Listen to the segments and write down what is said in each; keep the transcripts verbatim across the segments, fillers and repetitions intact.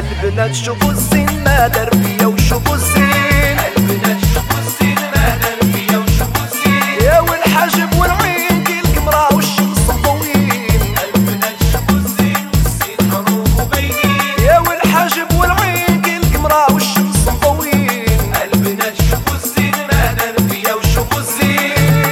البنات شوفوا الزين ما دار فيا وشوفوا الزين، البنات شوفوا الزين ما دار فيا وشوفوا الزين، يا والحاجب والعين كي القمرة والشمس مضويين، البنات شوفوا الزين والزين حروف وبينين، يا والحاجب والعين كي القمرة والشمس مضويين، البنات شوفوا الزين ما دار فيا وشوفوا الزين.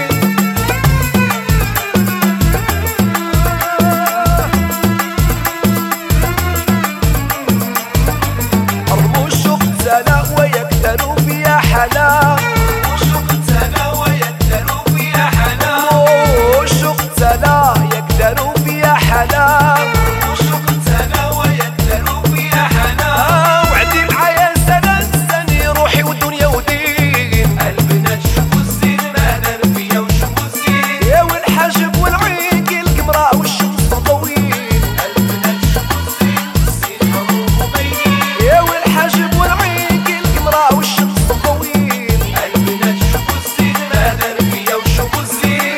رموش اختنا ويكتروا فيا حلا، وشوق تلا ويكتروا فيها حلا، رموش اختنا يكتروا فيا حلا، وشوق تلا ويكتروا فيها حلا، وعدي معايا سنة سني روحي ودنيا ودين، البنات شوفوا الزين ما دار فيا وشوفوا الزين، يا والحاجب والعين كي القمرة والشمس مضويين، البنات شوفوا الزين والزين حروف وبينين، يا والحاجب والعين كي القمرة والشمس مضويين، البنات شوفوا الزين ما دار فيا وشوفوا الزين.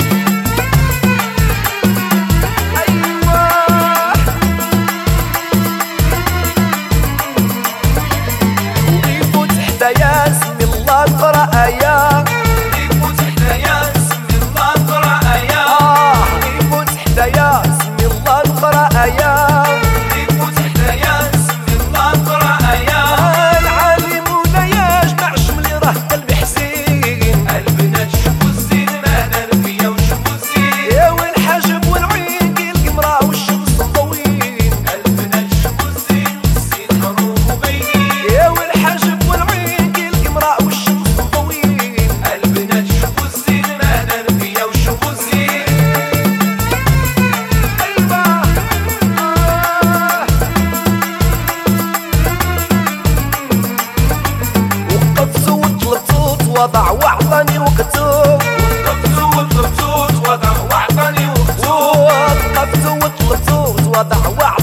أيوة وقفوا تحتيا اسم الله نقرا آية، وقفوا تحتيا اسم الله نقرا آية، آه وقفوا تحتيا اسم الله نقرا آية، وقفوا تحتيا اسم الله نقرا آية، العالم ولا يجمع شملي راه قلبي حزين، البنات شوفوا الزين ما دار فيا وشوفوا الزين، يا والحاجب والعين كي القمرة والشمس مضويين، البنات شوفوا الزين والزين حروف وبينين، يا والحاجب والعين كي القمرة والشمس مضويين، البنات شوفوا الزين ما دار فيا وشوفوا الزين. أيوة آه وقفت وطلبت وضع وعطاني وكتب، وقفت وطلبت وضع وعطاني وقتوب، وقفت وطلبت وضع وعطاني